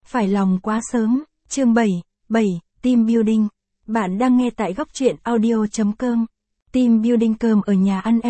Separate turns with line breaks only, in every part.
Phải lòng quá sớm, chương 7, Team Building. Bạn đang nghe tại góc truyện audio.com. Team Building cơm ở nhà ăn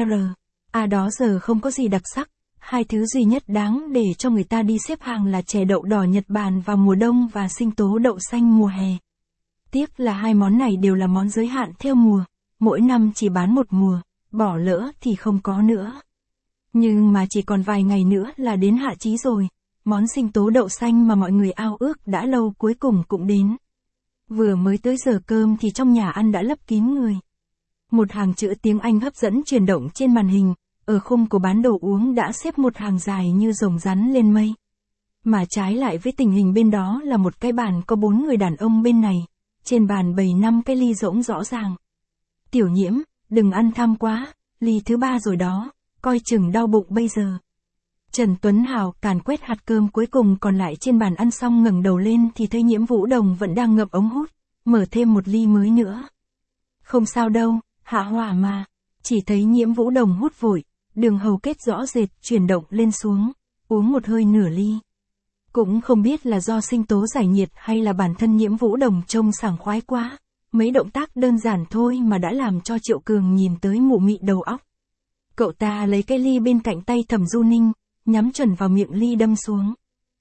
đó giờ không có gì đặc sắc. Hai thứ duy nhất đáng để cho người ta đi xếp hàng là chè đậu đỏ Nhật Bản vào mùa đông và sinh tố đậu xanh mùa hè. Tiếc là hai món này đều là món giới hạn theo mùa, mỗi năm chỉ bán một mùa, bỏ lỡ thì không có nữa. Nhưng mà chỉ còn vài ngày nữa là đến hạ chí rồi, món sinh tố đậu xanh mà mọi người ao ước đã lâu cuối cùng cũng đến. Vừa mới tới giờ cơm thì trong nhà ăn đã lấp kín người. Một hàng chữ tiếng Anh hấp dẫn chuyển động trên màn hình, ở khung của bán đồ uống đã xếp một hàng dài như rồng rắn lên mây. Mà trái lại với tình hình bên đó là một cái bàn có 4 người đàn ông bên này, trên bàn bày 5 cái ly rỗng rõ ràng. Tiểu Nhiễm, đừng ăn tham quá, ly thứ 3 rồi đó, coi chừng đau bụng bây giờ. Trần Tuấn Hào càn quét hạt cơm cuối cùng còn lại trên bàn ăn xong ngẩng đầu lên thì thấy Nhiễm Vũ Đồng vẫn đang ngậm ống hút, mở thêm một ly mới nữa. Không sao đâu, hạ hỏa mà, chỉ thấy Nhiễm Vũ Đồng hút vội, đường hầu kết rõ rệt chuyển động lên xuống, uống một hơi nửa ly. Cũng không biết là do sinh tố giải nhiệt hay là bản thân Nhiễm Vũ Đồng trông sảng khoái quá, mấy động tác đơn giản thôi mà đã làm cho Triệu Cường nhìn tới mụ mị đầu óc. Cậu ta lấy cái ly bên cạnh tay Thẩm Du Ninh, nhắm chuẩn vào miệng ly đâm xuống.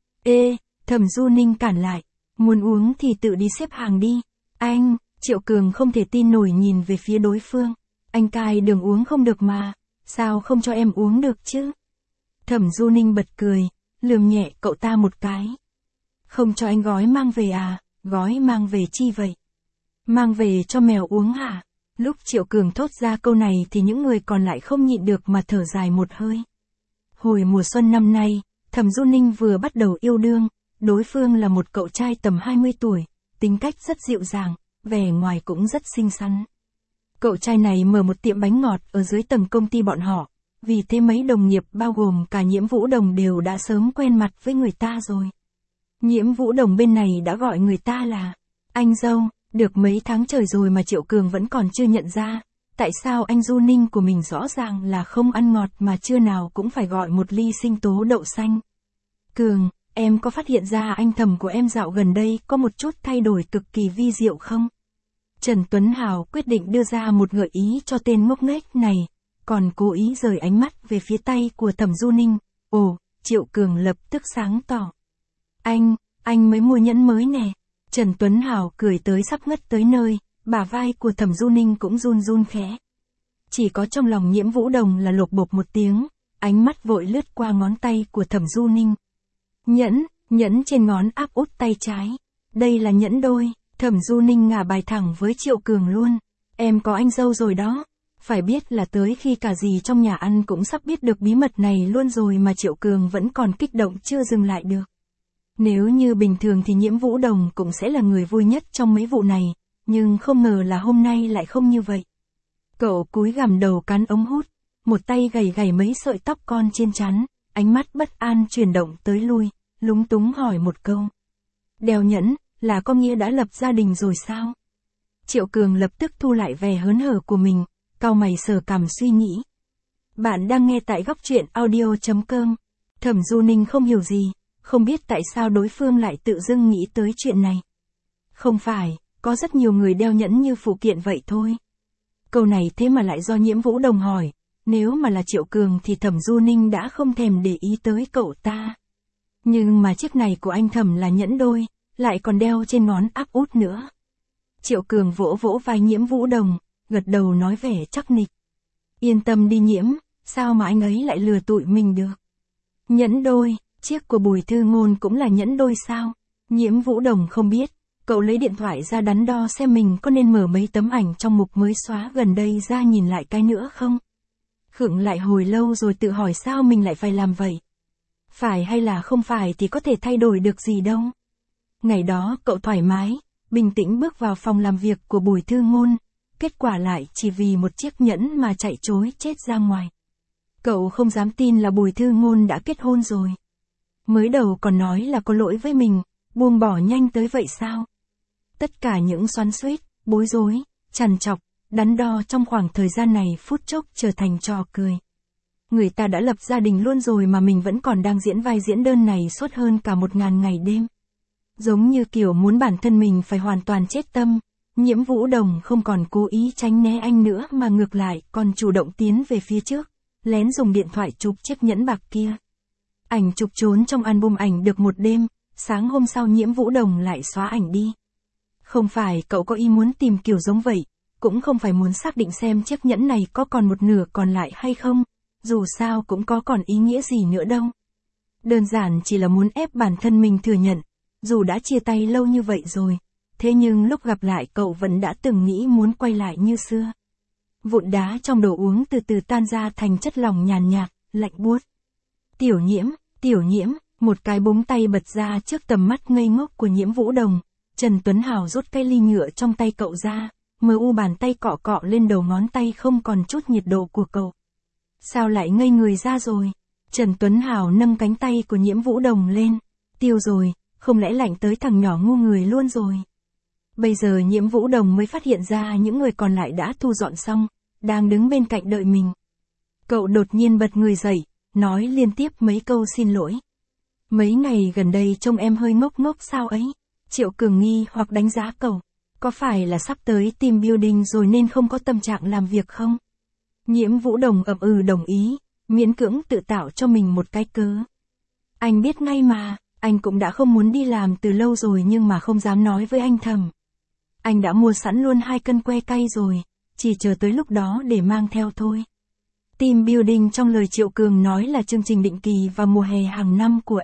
Ê, Thẩm Du Ninh cản lại, muốn uống thì tự đi xếp hàng đi. Anh, Triệu Cường không thể tin nổi nhìn về phía đối phương. Anh cai đường uống không được mà, sao không cho em uống được chứ? Thẩm Du Ninh bật cười, lườm nhẹ cậu ta một cái. Không cho anh gói mang về à, gói mang về chi vậy? Mang về cho mèo uống hả? Lúc Triệu Cường thốt ra câu này thì những người còn lại không nhịn được mà thở dài một hơi. Hồi mùa xuân năm nay, Thẩm Du Ninh vừa bắt đầu yêu đương, đối phương là một cậu trai tầm 20 tuổi, tính cách rất dịu dàng, vẻ ngoài cũng rất xinh xắn. Cậu trai này mở một tiệm bánh ngọt ở dưới tầng công ty bọn họ, vì thế mấy đồng nghiệp bao gồm cả Nhiễm Vũ Đồng đều đã sớm quen mặt với người ta rồi. Nhiễm Vũ Đồng bên này đã gọi người ta là anh dâu, được mấy tháng trời rồi mà Triệu Cường vẫn còn chưa nhận ra. Tại sao anh Du Ninh của mình rõ ràng là không ăn ngọt mà trưa nào cũng phải gọi một ly sinh tố đậu xanh. Cường, em có phát hiện ra anh Thẩm của em dạo gần đây có một chút thay đổi cực kỳ vi diệu không? Trần Tuấn Hào quyết định đưa ra một gợi ý cho tên ngốc nghếch này, còn cố ý rời ánh mắt về phía tay của Thẩm Du Ninh. Ồ, Triệu Cường lập tức sáng tỏ. Anh mới mua nhẫn mới nè. Trần Tuấn Hào cười tới sắp ngất tới nơi. Bả vai của Thẩm Du Ninh cũng run run khẽ. Chỉ có trong lòng Nhiễm Vũ Đồng là lộp bộp một tiếng, ánh mắt vội lướt qua ngón tay của Thẩm Du Ninh. Nhẫn trên ngón áp út tay trái. Đây là nhẫn đôi. Thẩm Du Ninh ngả bài thẳng với Triệu Cường luôn. Em có anh dâu rồi đó. Phải biết là tới khi cả dì trong nhà ăn cũng sắp biết được bí mật này luôn rồi mà Triệu Cường vẫn còn kích động chưa dừng lại được. Nếu như bình thường thì Nhiễm Vũ Đồng cũng sẽ là người vui nhất trong mấy vụ này. Nhưng không ngờ là hôm nay lại không như vậy. Cậu cúi gằm đầu cắn ống hút, một tay gầy gầy mấy sợi tóc con trên trán, ánh mắt bất an chuyển động tới lui, lúng túng hỏi một câu. Đeo nhẫn, là có nghĩa đã lập gia đình rồi sao? Triệu Cường lập tức thu lại vẻ hớn hở của mình, cau mày sờ cằm suy nghĩ. Bạn đang nghe tại góc truyện audio.com. Thẩm Du Ninh không hiểu gì, không biết tại sao đối phương lại tự dưng nghĩ tới chuyện này. Không phải. Có rất nhiều người đeo nhẫn như phụ kiện vậy thôi. Câu này thế mà lại do Nhiễm Vũ Đồng hỏi, nếu mà là Triệu Cường thì Thẩm Du Ninh đã không thèm để ý tới cậu ta. Nhưng mà chiếc này của anh Thẩm là nhẫn đôi, lại còn đeo trên ngón áp út nữa. Triệu Cường vỗ vỗ vai Nhiễm Vũ Đồng, gật đầu nói vẻ chắc nịch. Yên tâm đi Nhiễm, sao mà anh ấy lại lừa tụi mình được. Nhẫn đôi, chiếc của Bùi Thư Ngôn cũng là nhẫn đôi sao? Nhiễm Vũ Đồng không biết. Cậu lấy điện thoại ra đắn đo xem mình có nên mở mấy tấm ảnh trong mục mới xóa gần đây ra nhìn lại cái nữa không? Khựng lại hồi lâu rồi tự hỏi sao mình lại phải làm vậy? Phải hay là không phải thì có thể thay đổi được gì đâu. Ngày đó cậu thoải mái, bình tĩnh bước vào phòng làm việc của Bùi Thư Ngôn, kết quả lại chỉ vì một chiếc nhẫn mà chạy trối chết ra ngoài. Cậu không dám tin là Bùi Thư Ngôn đã kết hôn rồi. Mới đầu còn nói là có lỗi với mình, buông bỏ nhanh tới vậy sao? Tất cả những xoắn xuýt, bối rối, trằn trọc, đắn đo trong khoảng thời gian này phút chốc trở thành trò cười. Người ta đã lập gia đình luôn rồi mà mình vẫn còn đang diễn vai diễn đơn này suốt hơn cả 1000 ngày đêm. Giống như kiểu muốn bản thân mình phải hoàn toàn chết tâm, Nhiễm Vũ Đồng không còn cố ý tránh né anh nữa mà ngược lại còn chủ động tiến về phía trước, lén dùng điện thoại chụp chiếc nhẫn bạc kia. Ảnh chụp trốn trong album ảnh được một đêm, sáng hôm sau Nhiễm Vũ Đồng lại xóa ảnh đi. Không phải cậu có ý muốn tìm kiểu giống vậy, cũng không phải muốn xác định xem chiếc nhẫn này có còn một nửa còn lại hay không, dù sao cũng có còn ý nghĩa gì nữa đâu. Đơn giản chỉ là muốn ép bản thân mình thừa nhận, dù đã chia tay lâu như vậy rồi, thế nhưng lúc gặp lại cậu vẫn đã từng nghĩ muốn quay lại như xưa. Vụn đá trong đồ uống từ từ tan ra thành chất lỏng nhàn nhạt, lạnh buốt. Tiểu Nhiễm, một cái búng tay bật ra trước tầm mắt ngây ngốc của Nhiễm Vũ Đồng. Trần Tuấn Hào rút cái ly nhựa trong tay cậu ra, mờ u bàn tay cọ cọ lên đầu ngón tay không còn chút nhiệt độ của cậu. Sao lại ngây người ra rồi? Trần Tuấn Hào nâng cánh tay của Nhiễm Vũ Đồng lên. Tiêu rồi, không lẽ lạnh tới thằng nhỏ ngu người luôn rồi. Bây giờ Nhiễm Vũ Đồng mới phát hiện ra những người còn lại đã thu dọn xong, đang đứng bên cạnh đợi mình. Cậu đột nhiên bật người dậy, nói liên tiếp mấy câu xin lỗi. Mấy ngày gần đây trông em hơi ngốc ngốc sao ấy? Triệu Cường nghi hoặc đánh giá cậu. Có phải là sắp tới team building rồi nên không có tâm trạng làm việc không? Nhiễm Vũ Đồng ậm ừ đồng ý, miễn cưỡng tự tạo cho mình một cái cớ. Anh biết ngay mà, anh cũng đã không muốn đi làm từ lâu rồi nhưng mà không dám nói với anh thầm. Anh đã mua sẵn luôn 2 cân que cay rồi, chỉ chờ tới lúc đó để mang theo thôi. Team building trong lời Triệu Cường nói là chương trình định kỳ vào mùa hè hàng năm của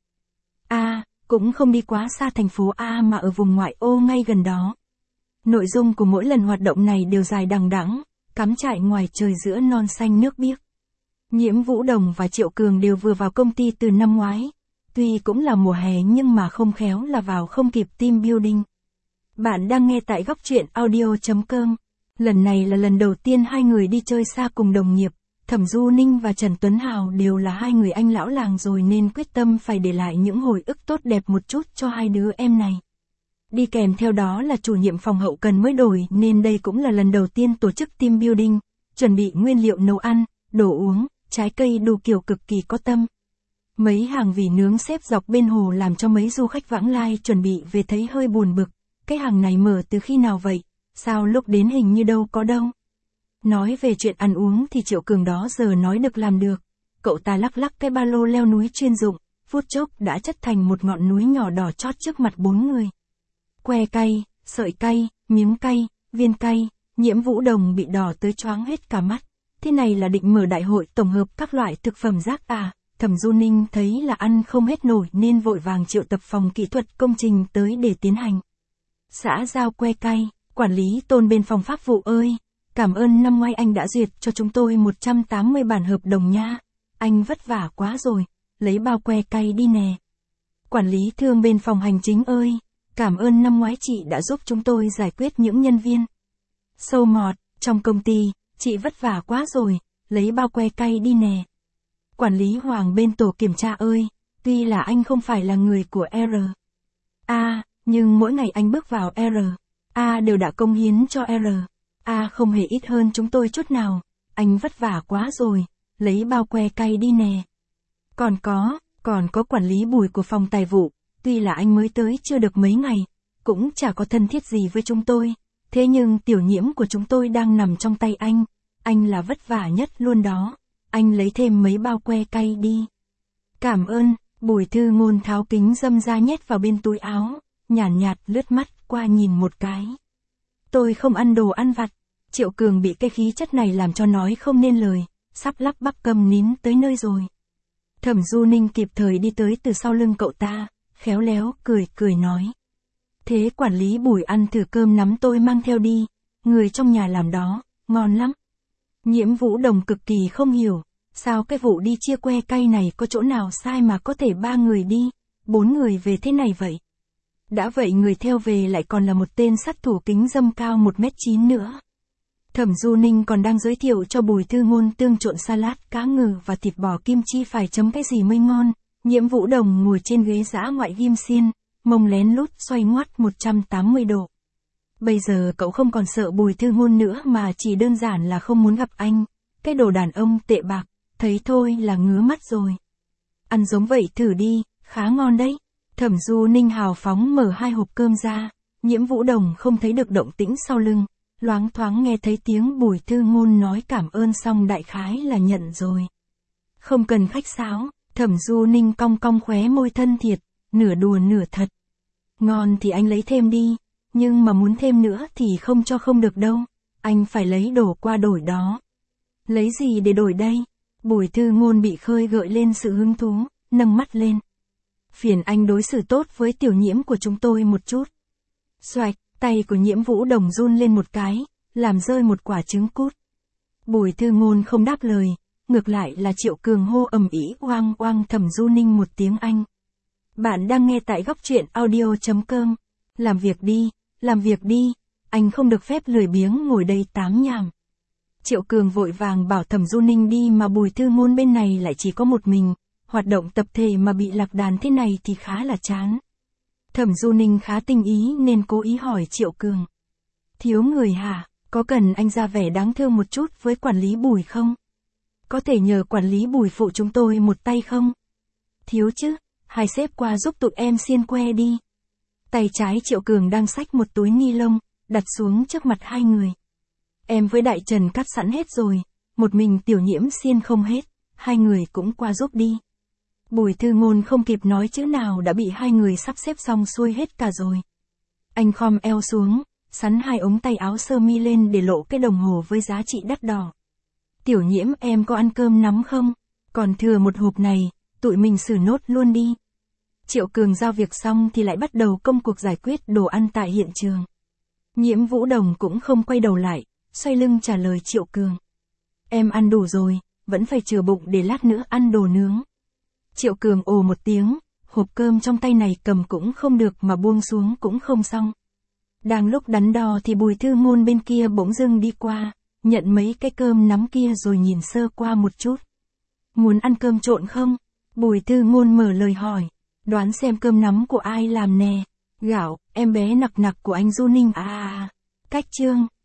R.A. Cũng không đi quá xa thành phố A mà ở vùng ngoại ô ngay gần đó. Nội dung của mỗi lần hoạt động này đều dài đằng đẵng, cắm trại ngoài trời giữa non xanh nước biếc. Nhiễm Vũ Đồng và Triệu Cường đều vừa vào công ty từ năm ngoái. Tuy cũng là mùa hè nhưng mà không khéo là vào không kịp team building. Bạn đang nghe tại góc truyện audio.com. Lần này là lần đầu tiên hai người đi chơi xa cùng đồng nghiệp. Thẩm Du Ninh và Trần Tuấn Hào đều là hai người anh lão làng rồi nên quyết tâm phải để lại những hồi ức tốt đẹp một chút cho hai đứa em này. Đi kèm theo đó là chủ nhiệm phòng hậu cần mới đổi nên đây cũng là lần đầu tiên tổ chức team building, chuẩn bị nguyên liệu nấu ăn, đồ uống, trái cây đủ kiểu cực kỳ có tâm. Mấy hàng vỉ nướng xếp dọc bên hồ làm cho mấy du khách vãng lai chuẩn bị về thấy hơi buồn bực. Cái hàng này mở từ khi nào vậy? Sao lúc đến hình như đâu có đâu. Nói về chuyện ăn uống thì Triệu Cường đó giờ nói được làm được. Cậu ta lắc lắc cái ba lô leo núi chuyên dụng, phút chốc đã chất thành một ngọn núi nhỏ đỏ chót trước mặt 4 người. Que cay, sợi cay, miếng cay, viên cay, Nhiễm Vũ Đồng bị đỏ tới choáng hết cả mắt. Thế này là định mở đại hội tổng hợp các loại thực phẩm rác à? Thẩm Du Ninh thấy là ăn không hết nổi nên vội vàng triệu tập phòng kỹ thuật công trình tới để tiến hành. Xã giao que cay, quản lý Tôn bên phòng pháp vụ ơi, cảm ơn năm ngoái anh đã duyệt cho chúng tôi 180 bản hợp đồng nha. Anh vất vả quá rồi, lấy bao que cay đi nè. Quản lý Thương bên phòng hành chính ơi, cảm ơn năm ngoái chị đã giúp chúng tôi giải quyết những nhân viên sâu mọt trong công ty, chị vất vả quá rồi, lấy bao que cay đi nè. Quản lý Hoàng bên tổ kiểm tra ơi, tuy là anh không phải là người của R.A. nhưng mỗi ngày anh bước vào R.A. đều đã công hiến cho R.A. không hề ít hơn chúng tôi chút nào. Anh vất vả quá rồi, lấy bao que cay đi nè. Còn có quản lý Bùi của phòng tài vụ, tuy là anh mới tới chưa được mấy ngày, cũng chả có thân thiết gì với chúng tôi, thế nhưng tiểu Nhiễm của chúng tôi đang nằm trong tay anh là vất vả nhất luôn đó. Anh lấy thêm mấy bao que cay đi. Cảm ơn. Bùi Thư Ngôn tháo kính râm ra nhét vào bên túi áo, nhàn nhạt lướt mắt qua nhìn một cái. Tôi không ăn đồ ăn vặt. Triệu Cường bị cái khí chất này làm cho nói không nên lời, sắp lắp bắp câm nín tới nơi rồi. Thẩm Du Ninh kịp thời đi tới từ sau lưng cậu ta, khéo léo cười nói. Thế quản lý Bùi ăn thử cơm nắm tôi mang theo đi, người trong nhà làm đó, ngon lắm. Nhiễm Vũ Đồng cực kỳ không hiểu, sao cái vụ đi chia que cay này có chỗ nào sai mà có thể 3 người đi, 4 người về thế này vậy. Đã vậy người theo về lại còn là một tên sát thủ kính râm cao 1m9 nữa. Thẩm Du Ninh còn đang giới thiệu cho Bùi Thư Ngôn tương trộn salad cá ngừ và thịt bò kim chi phải chấm cái gì mới ngon. Nhiễm Vũ Đồng ngồi trên ghế dã ngoại ghim xiên, mông lén lút xoay ngoắt 180 độ. Bây giờ cậu không còn sợ Bùi Thư Ngôn nữa mà chỉ đơn giản là không muốn gặp anh. Cái đồ đàn ông tệ bạc, thấy thôi là ngứa mắt rồi. Ăn giống vậy thử đi, khá ngon đấy. Thẩm Du Ninh hào phóng mở 2 hộp cơm ra, Nhiễm Vũ Đồng không thấy được động tĩnh sau lưng, loáng thoáng nghe thấy tiếng Bùi Thư Ngôn nói cảm ơn xong đại khái là nhận rồi. Không cần khách sáo, Thẩm Du Ninh cong cong khóe môi thân thiệt, nửa đùa nửa thật. Ngon thì anh lấy thêm đi, nhưng mà muốn thêm nữa thì không cho không được đâu, anh phải lấy đồ qua đổi đó. Lấy gì để đổi đây? Bùi Thư Ngôn bị khơi gợi lên sự hứng thú, nâng mắt lên. Phiền anh đối xử tốt với tiểu Nhiễm của chúng tôi một chút. Xoạch, tay của Nhiễm Vũ Đồng run lên một cái, làm rơi một quả trứng cút. Bùi Thư Ngôn không đáp lời, ngược lại là Triệu Cường hô ầm ĩ oang oang Thẩm Du Ninh một tiếng Anh. Bạn đang nghe tại góc truyện audio.com. Làm việc đi, anh không được phép lười biếng ngồi đây tám nhảm. Triệu Cường vội vàng bảo Thẩm Du Ninh đi mà Bùi Thư Ngôn bên này lại chỉ có một mình, hoạt động tập thể mà bị lạc đàn thế này thì khá là chán. Thẩm Du Ninh khá tinh ý nên cố ý hỏi Triệu Cường. Thiếu người hả, có cần anh ra vẻ đáng thương một chút với quản lý Bùi không? Có thể nhờ quản lý Bùi phụ chúng tôi một tay không? Thiếu chứ, hai sếp qua giúp tụi em xiên que đi. Tay trái Triệu Cường đang xách một túi ni lông, đặt xuống trước mặt hai người. Em với Đại Trần cắt sẵn hết rồi, một mình tiểu Nhiễm xiên không hết, hai người cũng qua giúp đi. Bùi Thư Ngôn không kịp nói chữ nào đã bị hai người sắp xếp xong xuôi hết cả rồi. Anh khom eo xuống, sắn hai ống tay áo sơ mi lên để lộ cái đồng hồ với giá trị đắt đỏ. Tiểu Nhiễm em có ăn cơm nắm không? Còn thừa một hộp này, tụi mình xử nốt luôn đi. Triệu Cường giao việc xong thì lại bắt đầu công cuộc giải quyết đồ ăn tại hiện trường. Nhiễm Vũ Đồng cũng không quay đầu lại, xoay lưng trả lời Triệu Cường. Em ăn đủ rồi, vẫn phải chừa bụng để lát nữa ăn đồ nướng. Triệu Cường ồ một tiếng, hộp cơm trong tay này cầm cũng không được mà buông xuống cũng không xong. Đang lúc đắn đo thì Bùi Thư Ngôn bên kia bỗng dưng đi qua, nhận mấy cái cơm nắm kia rồi nhìn sơ qua một chút. Muốn ăn cơm trộn không? Bùi Thư Ngôn mở lời hỏi. Đoán xem cơm nắm của ai làm nè. Gạo, em bé nặc nặc của anh Du Ninh à. Cách chương.